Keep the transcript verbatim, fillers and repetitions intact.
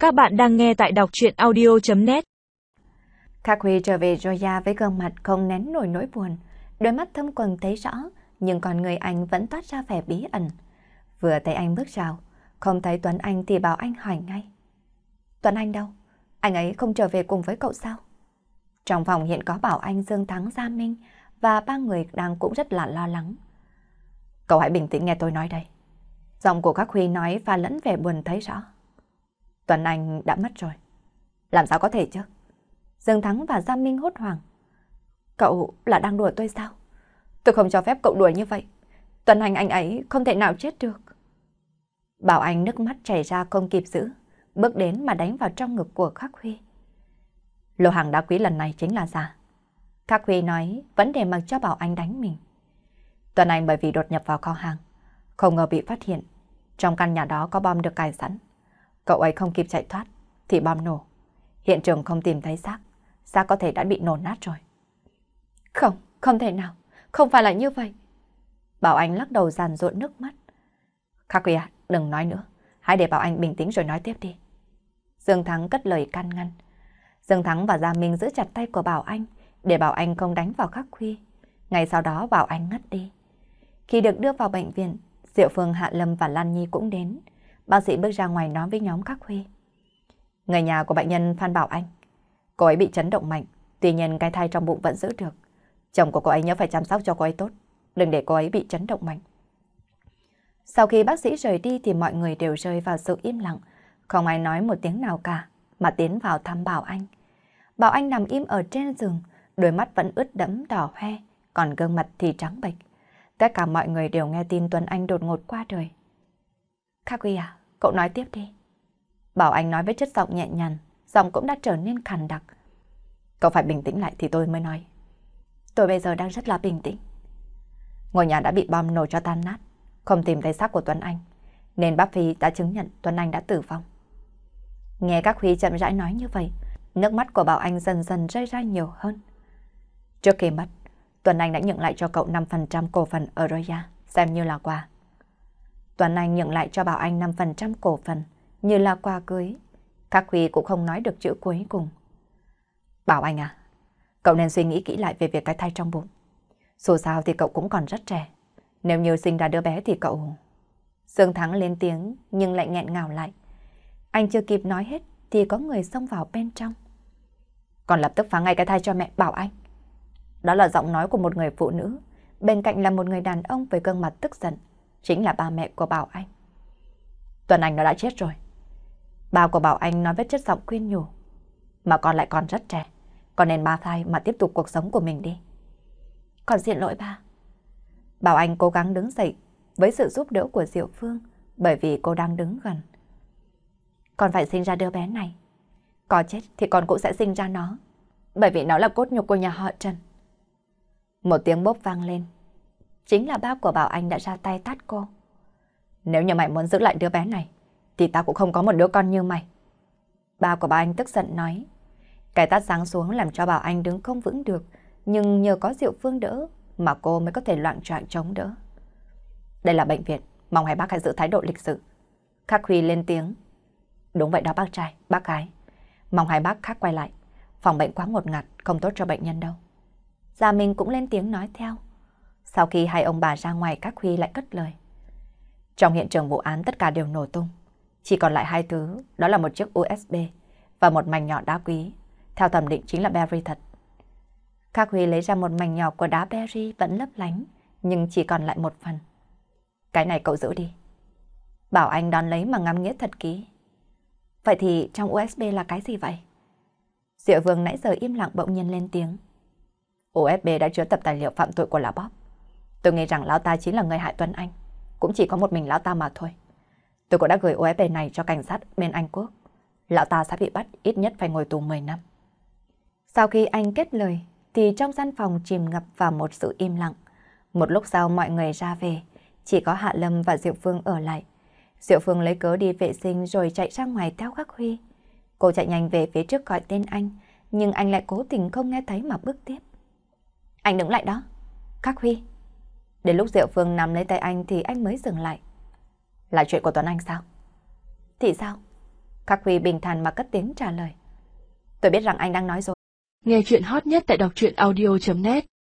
Các bạn đang nghe tại đọc truyện audio chấm net. Khắc Huy trở về Roya với gương mặt không nén nổi nỗi buồn, đôi mắt thâm quầng thấy rõ, nhưng con người anh vẫn toát ra vẻ bí ẩn. Vừa thấy anh bước vào, không thấy Tuấn Anh thì bảo anh hỏi ngay. Tuấn Anh đâu? Anh ấy không trở về cùng với cậu sao? Trong phòng hiện có Bảo Anh, Dương Thắng, Gia Minh và ba người đang cũng rất là lo lắng. Cậu hãy bình tĩnh nghe tôi nói đây. Giọng của Khắc Huy nói pha lẫn vẻ buồn thấy rõ. Tuấn Anh đã mất rồi. Làm sao có thể chứ? Dương Thắng và Gia Minh hốt hoảng. Cậu là đang đùa tôi sao? Tôi không cho phép cậu đùa như vậy. Tuấn Anh anh ấy không thể nào chết được. Bảo Anh nước mắt chảy ra không kịp giữ, bước đến mà đánh vào trong ngực của Khắc Huy. Lô hàng đá quý lần này chính là giả. Khắc Huy nói vẫn để mặc cho Bảo Anh đánh mình. Tuấn Anh bởi vì đột nhập vào kho hàng, không ngờ bị phát hiện. Trong căn nhà đó có bom được cài sẵn. Cậu ấy không kịp chạy thoát thì bom nổ. Hiện trường không tìm thấy xác. Xác có thể đã bị nổ nát rồi. Không, không thể nào. Không phải là như vậy. Bảo Anh lắc đầu giàn giụa nước mắt. Khắc Huy à, đừng nói nữa. Hãy để Bảo Anh bình tĩnh rồi nói tiếp đi. Dương Thắng cất lời can ngăn. Dương Thắng và Gia Minh giữ chặt tay của Bảo Anh để Bảo Anh không đánh vào Khắc Huy. Ngay sau đó Bảo Anh ngất đi. Khi được đưa vào bệnh viện, Diệu Phương, Hạ Lâm và Lan Nhi cũng đến. Bác sĩ bước ra ngoài nói với nhóm Khắc Huy. Người nhà của bệnh nhân Phan Bảo Anh, cô ấy bị chấn động mạnh, tuy nhiên cái thai trong bụng vẫn giữ được. Chồng của cô ấy nhớ phải chăm sóc cho cô ấy tốt, đừng để cô ấy bị chấn động mạnh. Sau khi bác sĩ rời đi thì mọi người đều rơi vào sự im lặng, không ai nói một tiếng nào cả mà tiến vào thăm Bảo Anh. Bảo Anh nằm im ở trên giường, đôi mắt vẫn ướt đẫm đỏ hoe, còn gương mặt thì trắng bệch. Tất cả mọi người đều nghe tin Tuấn Anh đột ngột qua đời. Khắc Huy à, cậu nói tiếp đi. Bảo Anh nói với chất giọng nhẹ nhàng, giọng cũng đã trở nên khàn đặc. Cậu phải bình tĩnh lại thì tôi mới nói. Tôi bây giờ đang rất là bình tĩnh. Ngôi nhà đã bị bom nổ cho tan nát, không tìm thấy xác của Tuấn Anh, nên bác Phi đã chứng nhận Tuấn Anh đã tử vong. Nghe Khắc Huy chậm rãi nói như vậy, nước mắt của Bảo Anh dần dần rơi ra nhiều hơn. Trước khi mất, Tuấn Anh đã nhận lại cho cậu năm phần trăm cổ phần ở Roya, xem như là quà. Tuấn Anh nhận lại cho Bảo Anh năm phần trăm cổ phần, như là quà cưới. Khắc Huy cũng không nói được chữ cuối cùng. Bảo Anh à, cậu nên suy nghĩ kỹ lại về việc cái thai trong bụng. Dù sao thì cậu cũng còn rất trẻ. Nếu như sinh ra đứa bé thì cậu... Dương Thắng lên tiếng nhưng lại nghẹn ngào lại. Anh chưa kịp nói hết thì có người xông vào bên trong. Còn lập tức phá ngay cái thai cho mẹ Bảo Anh. Đó là giọng nói của một người phụ nữ. Bên cạnh là một người đàn ông với gương mặt tức giận. Chính là ba mẹ của Bảo Anh. Tuấn Anh nó đã chết rồi. Ba của Bảo Anh nói với chất giọng khuyên nhủ. Mà con lại còn rất trẻ, con nên ba thai mà tiếp tục cuộc sống của mình đi. Con xin lỗi ba. Bảo Anh cố gắng đứng dậy với sự giúp đỡ của Diệu Phương, bởi vì cô đang đứng gần. Con phải sinh ra đứa bé này. Có chết thì con cũng sẽ sinh ra nó, bởi vì nó là cốt nhục của nhà họ Trần. Một tiếng bốp vang lên. Chính là ba của Bảo Anh đã ra tay tát cô. Nếu như mày muốn giữ lại đứa bé này thì tao cũng không có một đứa con như mày. Ba của Bảo Anh tức giận nói. Cái tát giáng xuống làm cho Bảo Anh đứng không vững được, nhưng nhờ có Diệu Phương đỡ mà cô mới có thể loạng choạng chống đỡ. Đây là bệnh viện, mong hai bác hãy giữ thái độ lịch sự. Khắc Huy lên tiếng. Đúng vậy đó bác trai, bác gái. Mong hai bác khác quay lại. Phòng bệnh quá ngột ngạt, không tốt cho bệnh nhân đâu. Gia Minh cũng lên tiếng nói theo. Sau khi hai ông bà ra ngoài, Khắc Huy lại cất lời. Trong hiện trường vụ án tất cả đều nổ tung. Chỉ còn lại hai thứ, đó là một chiếc u ét bê và một mảnh nhỏ đá quý. Theo thẩm định chính là berry thật. Khắc Huy lấy ra một mảnh nhỏ của đá berry vẫn lấp lánh, nhưng chỉ còn lại một phần. Cái này cậu giữ đi. Bảo Anh đón lấy mà ngắm nghĩa thật kỹ. Vậy thì trong u ét bê là cái gì vậy? Diệu Vương nãy giờ im lặng bỗng nhiên lên tiếng. u ét bê đã chứa tập tài liệu phạm tội của lão Bob. Tôi nghĩ rằng lão ta chính là người hại Tuấn Anh. Cũng chỉ có một mình lão ta mà thôi. Tôi cũng đã gửi u ét bê này cho cảnh sát bên Anh Quốc. Lão ta sẽ bị bắt, ít nhất phải ngồi tù mười năm. Sau khi anh kết lời thì trong gian phòng chìm ngập vào một sự im lặng. Một lúc sau mọi người ra về, chỉ có Hạ Lâm và Diệu Phương ở lại. Diệu Phương lấy cớ đi vệ sinh rồi chạy ra ngoài theo Khắc Huy. Cô chạy nhanh về phía trước gọi tên anh, nhưng anh lại cố tình không nghe thấy mà bước tiếp. Anh đứng lại đó. Khắc Huy. Đến lúc Diệu Phương nắm lấy tay anh thì anh mới dừng lại. Là chuyện của Tuấn Anh sao? Thì sao? Khắc Huy bình thản mà cất tiếng trả lời. Tôi biết rằng anh đang nói dối. Nghe chuyện hot nhất tại đọc truyện audio chấm net